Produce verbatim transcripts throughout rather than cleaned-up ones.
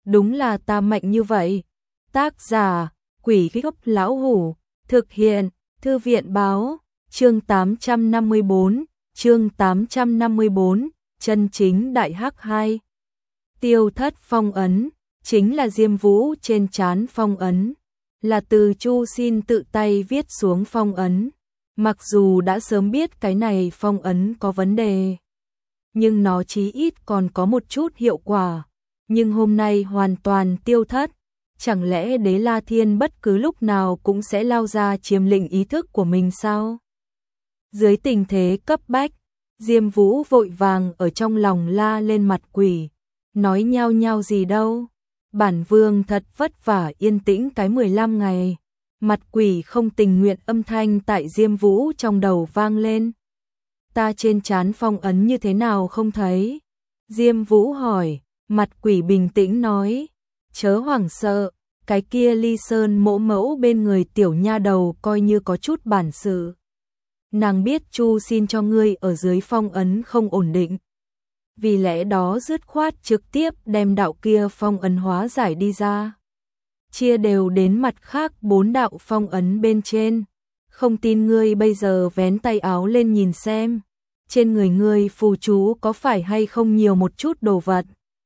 đúng là ta mạnh như vậy. Tác giả, Quỷ Gốc Lão Hủ, thực hiện, Thư viện báo, chương tám trăm năm mươi bốn, chương tám trăm năm mươi bốn, chân chính đại hắc hai. Tiêu thất phong ấn, chính là Diêm Vũ trên trán phong ấn, là từ Chu Xin tự tay viết xuống phong ấn. Mặc dù đã sớm biết cái này phong ấn có vấn đề, nhưng nó chí ít còn có một chút hiệu quả. Nhưng hôm nay hoàn toàn tiêu thất, chẳng lẽ Đế La Thiên bất cứ lúc nào cũng sẽ lao ra chiếm lĩnh ý thức của mình sao? Dưới tình thế cấp bách, Diêm Vũ vội vàng ở trong lòng la lên mặt quỷ, nói nhao nhao gì đâu. Bản vương thật vất vả yên tĩnh cái mười lăm ngày. Mặt quỷ không tình nguyện âm thanh tại Diêm Vũ trong đầu vang lên. Ta trên trán phong ấn như thế nào không thấy? Diêm Vũ hỏi, mặt quỷ bình tĩnh nói, chớ hoảng sợ, cái kia Ly Sơn mỗ mẫu bên người tiểu nha đầu coi như có chút bản sự. Nàng biết Chu xin cho ngươi ở dưới phong ấn không ổn định. Vì lẽ đó dứt khoát trực tiếp đem đạo kia phong ấn hóa giải đi ra. Chia đều đến mặt khác bốn đạo phong ấn bên trên. Không tin ngươi bây giờ vén tay áo lên nhìn xem. Trên người ngươi phù chú có phải hay không nhiều một chút đồ vật.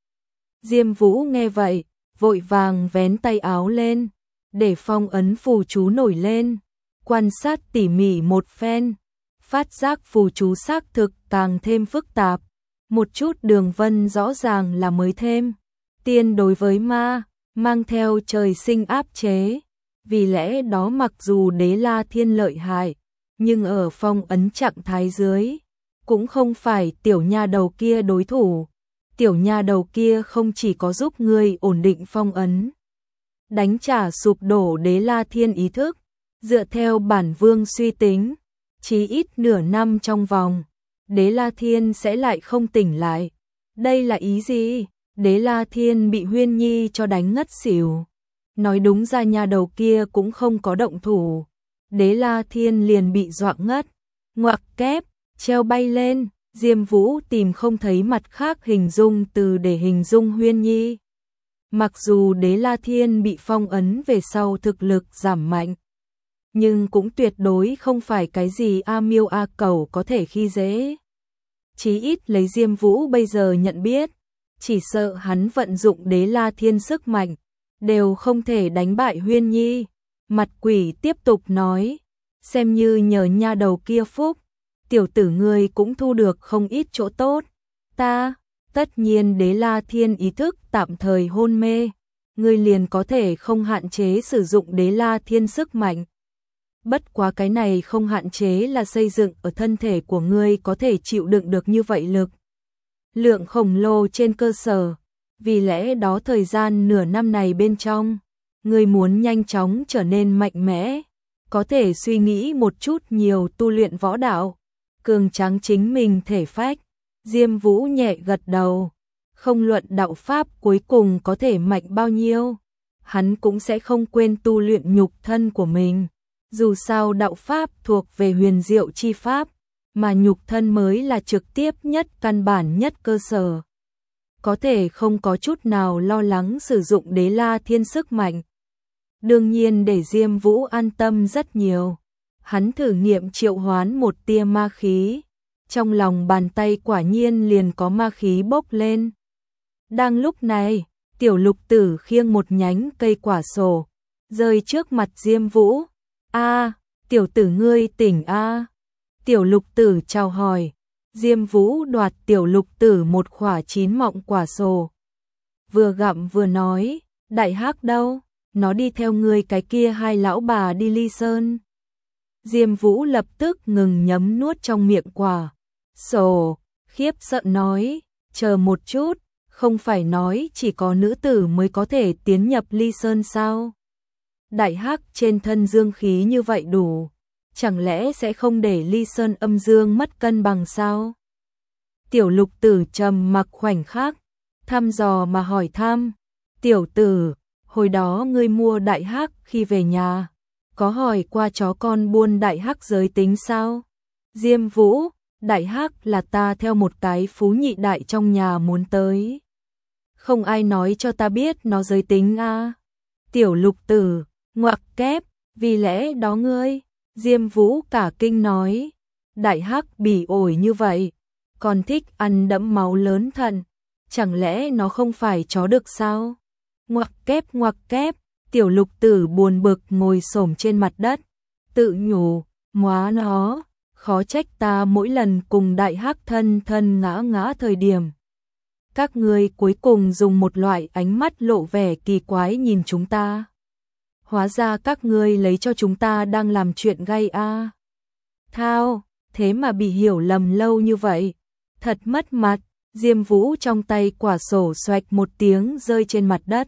Diêm Vũ nghe vậy, vội vàng vén tay áo lên, để phong ấn phù chú nổi lên. Quan sát tỉ mỉ một phen, phát giác phù chú xác thực càng thêm phức tạp. Một chút đường vân rõ ràng là mới thêm. Tiên đối với ma, mang theo trời sinh áp chế. Vì lẽ đó mặc dù Đế La Thiên lợi hại, nhưng ở phong ấn trạng thái dưới, cũng không phải tiểu nha đầu kia đối thủ. Tiểu nha đầu kia không chỉ có giúp ngươi ổn định phong ấn, đánh trả sụp đổ Đế La Thiên ý thức. Dựa theo bản vương suy tính, chí ít nửa năm trong vòng, Đế La Thiên sẽ lại không tỉnh lại. Đây là ý gì? Đế La Thiên bị Huyên Nhi cho đánh ngất xỉu. Nói đúng ra nhà đầu kia cũng không có động thủ. Đế La Thiên liền bị dọa ngất. Ngoặc kép, treo bay lên. Diêm Vũ tìm không thấy mặt khác hình dung từ để hình dung Huyên Nhi. Mặc dù Đế La Thiên bị phong ấn về sau thực lực giảm mạnh, nhưng cũng tuyệt đối không phải cái gì A Miêu A Cẩu có thể khi dễ. Chí ít lấy Diêm Vũ bây giờ nhận biết, chỉ sợ hắn vận dụng Đế La Thiên sức mạnh, đều không thể đánh bại Huyên Nhi. Mặt quỷ tiếp tục nói, xem như nhờ nha đầu kia phúc, tiểu tử ngươi cũng thu được không ít chỗ tốt. Ta, tất nhiên Đế La Thiên ý thức tạm thời hôn mê, ngươi liền có thể không hạn chế sử dụng Đế La Thiên sức mạnh. Bất quá cái này không hạn chế là xây dựng ở thân thể của ngươi có thể chịu đựng được như vậy lực lượng khổng lồ trên cơ sở. Vì lẽ đó thời gian nửa năm này bên trong, ngươi muốn nhanh chóng trở nên mạnh mẽ, có thể suy nghĩ một chút nhiều tu luyện võ đạo, cường tráng chính mình thể phách. Diêm Vũ nhẹ gật đầu, không luận đạo pháp cuối cùng có thể mạnh bao nhiêu, hắn cũng sẽ không quên tu luyện nhục thân của mình. Dù sao đạo pháp thuộc về huyền diệu chi pháp, mà nhục thân mới là trực tiếp nhất căn bản nhất cơ sở. Có thể không có chút nào lo lắng sử dụng Đế La Thiên sức mạnh. Đương nhiên để Diêm Vũ an tâm rất nhiều. Hắn thử nghiệm triệu hoán một tia ma khí. Trong lòng bàn tay quả nhiên liền có ma khí bốc lên. Đang lúc này, tiểu lục tử khiêng một nhánh cây quả sổ, rơi trước mặt Diêm Vũ. A, tiểu tử ngươi tỉnh a. Tiểu lục tử chào hỏi. Diêm Vũ đoạt tiểu lục tử một quả chín mọng quả sổ. Vừa gặm vừa nói, đại hắc đâu? Nó đi theo ngươi cái kia hai lão bà đi Ly Sơn. Diêm Vũ lập tức ngừng nhấm nuốt trong miệng quả sổ, khiếp sợ nói, chờ một chút, không phải nói chỉ có nữ tử mới có thể tiến nhập Ly Sơn sao? Đại hắc trên thân dương khí như vậy đủ, chẳng lẽ sẽ không để Ly Sơn âm dương mất cân bằng sao? Tiểu lục tử trầm mặc khoảnh khắc, thăm dò mà hỏi thăm, tiểu tử, hồi đó ngươi mua đại hắc khi về nhà, có hỏi qua chó con buôn đại hắc giới tính sao? Diêm Vũ, đại hắc là ta theo một cái phú nhị đại trong nhà muốn tới. Không ai nói cho ta biết nó giới tính a. Tiểu Lục Tử, ngoặc kép, vì lẽ đó ngươi, Diêm Vũ cả kinh nói, Đại Hắc bỉ ổi như vậy, còn thích ăn đẫm máu lớn thận, chẳng lẽ nó không phải chó được sao? Ngoặc kép ngoặc kép, Tiểu Lục Tử buồn bực ngồi xổm trên mặt đất, tự nhủ, móa nó, khó trách ta mỗi lần cùng Đại Hắc thân thân ngã ngã thời điểm. Các ngươi cuối cùng dùng một loại ánh mắt lộ vẻ kỳ quái nhìn chúng ta. Hóa ra các ngươi lấy cho chúng ta đang làm chuyện gay a. Thao, thế mà bị hiểu lầm lâu như vậy. Thật mất mặt, Diêm Vũ trong tay quả sổ xoạch một tiếng rơi trên mặt đất.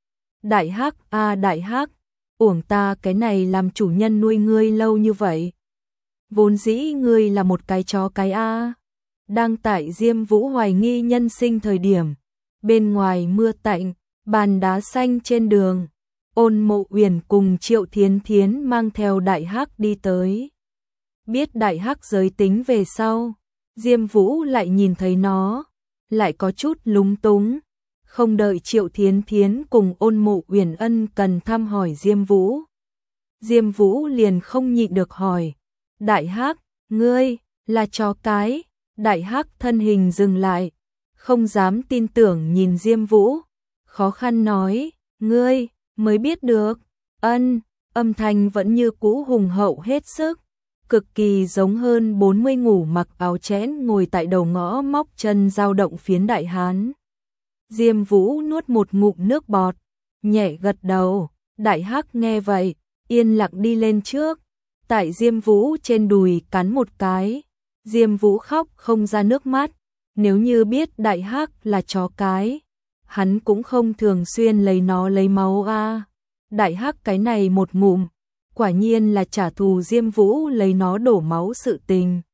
Đại Hắc a à, Đại Hắc, uổng ta cái này làm chủ nhân nuôi ngươi lâu như vậy. Vốn dĩ ngươi là một cái chó cái a. À. Đang tại Diêm Vũ hoài nghi nhân sinh thời điểm, bên ngoài mưa tạnh, bàn đá xanh trên đường, Ôn Mộ Uyển cùng Triệu Thiến Thiến mang theo Đại Hắc đi tới. Biết Đại Hắc giới tính về sau, Diêm Vũ lại nhìn thấy nó, lại có chút lúng túng, không đợi Triệu Thiến Thiến cùng Ôn Mộ Uyển ân cần thăm hỏi Diêm Vũ. Diêm Vũ liền không nhịn được hỏi, Đại Hắc, ngươi, là chó cái? Đại Hắc thân hình dừng lại, không dám tin tưởng nhìn Diêm Vũ, khó khăn nói, ngươi, mới biết được, ân, âm thanh vẫn như cũ hùng hậu hết sức, cực kỳ giống hơn bốn mươi ngủ mặc áo chẽn ngồi tại đầu ngõ móc chân dao động phiến đại hán. Diêm Vũ nuốt một ngụm nước bọt, nhẹ gật đầu, Đại Hắc nghe vậy, yên lặng đi lên trước, tại Diêm Vũ trên đùi cắn một cái. Diêm Vũ khóc không ra nước mắt, nếu như biết Đại Hắc là chó cái, hắn cũng không thường xuyên lấy nó lấy máu a. Đại Hắc cái này một ngụm, quả nhiên là trả thù Diêm Vũ lấy nó đổ máu sự tình.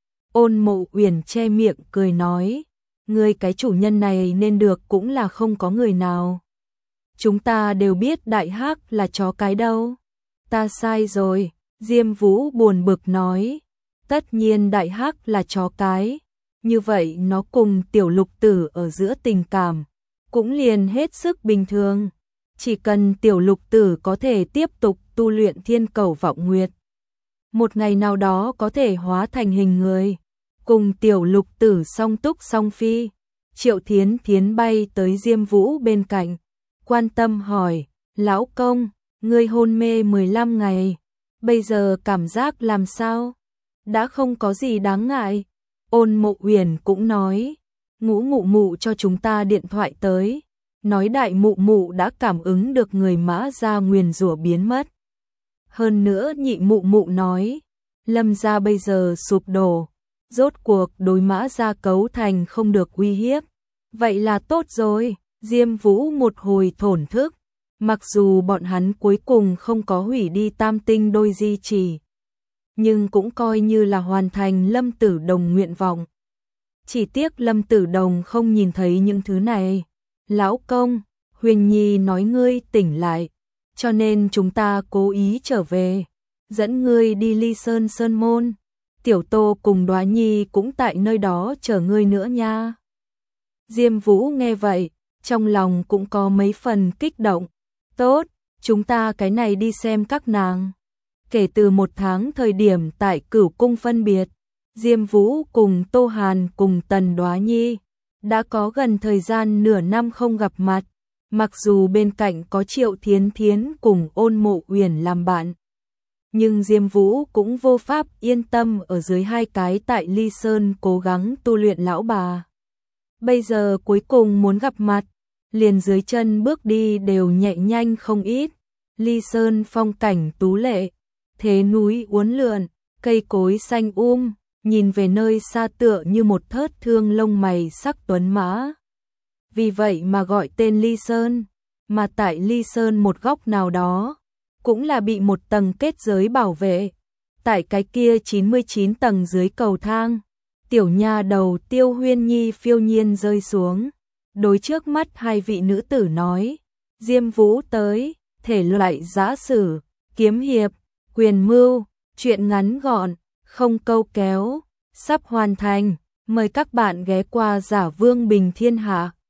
Ôn Mộ Uyển che miệng cười nói, ngươi cái chủ nhân này nên được cũng là không có người nào. Chúng ta đều biết Đại Hắc là chó cái đâu. Ta sai rồi, Diêm Vũ buồn bực nói. Tất nhiên Đại Hắc là chó cái, như vậy nó cùng Tiểu Lục Tử ở giữa tình cảm, cũng liền hết sức bình thường. Chỉ cần Tiểu Lục Tử có thể tiếp tục tu luyện Thiên Cầu Vọng Nguyệt, một ngày nào đó có thể hóa thành hình người, cùng Tiểu Lục Tử song túc song phi. Triệu Thiến Thiến bay tới Diêm Vũ bên cạnh, quan tâm hỏi, lão công, ngươi hôn mê mười lăm ngày, bây giờ cảm giác làm sao? Đã không có gì đáng ngại. Ôn Mộ Uyển cũng nói, Ngũ mụ mụ cho chúng ta điện thoại tới, nói đại mụ mụ đã cảm ứng được người Mã gia nguyền rủa biến mất. Hơn nữa nhị mụ mụ nói, Lâm gia bây giờ sụp đổ, rốt cuộc đối Mã gia cấu thành không được uy hiếp. Vậy là tốt rồi, Diêm Vũ một hồi thổn thức, mặc dù bọn hắn cuối cùng không có hủy đi tam tinh đôi di trì, nhưng cũng coi như là hoàn thành Lâm Tử Đồng nguyện vọng. Chỉ tiếc Lâm Tử Đồng không nhìn thấy những thứ này. Lão công, Huyền Nhi nói ngươi tỉnh lại, cho nên chúng ta cố ý trở về, dẫn ngươi đi Ly Sơn Sơn Môn. Tiểu Tô cùng Đoá Nhi cũng tại nơi đó chờ ngươi nữa nha. Diêm Vũ nghe vậy, trong lòng cũng có mấy phần kích động. Tốt, chúng ta cái này đi xem các nàng. Kể từ một tháng thời điểm tại Cửu Cung phân biệt, Diêm Vũ cùng Tô Hàn cùng Tần Đoá Nhi đã có gần thời gian nửa năm không gặp mặt, mặc dù bên cạnh có Triệu Thiến Thiến cùng Ôn Mộ Uyển làm bạn, nhưng Diêm Vũ cũng vô pháp yên tâm ở dưới hai cái tại Ly Sơn cố gắng tu luyện lão bà. Bây giờ cuối cùng muốn gặp mặt, liền dưới chân bước đi đều nhẹ nhanh không ít. Ly Sơn phong cảnh tú lệ, thế núi uốn lượn, cây cối xanh um, nhìn về nơi xa tựa như một thớt thương lông mày sắc tuấn mã. Vì vậy mà gọi tên Ly Sơn, mà tại Ly Sơn một góc nào đó, cũng là bị một tầng kết giới bảo vệ. Tại cái kia chín mươi chín tầng dưới cầu thang, tiểu nha đầu Tiêu Huyên Nhi phiêu nhiên rơi xuống, đối trước mắt hai vị nữ tử nói, Diêm Vũ tới, thể loại giã sử, kiếm hiệp, quyền mưu, truyện ngắn gọn, không câu kéo, sắp hoàn thành, mời các bạn ghé qua Giả Vương Bình Thiên Hạ.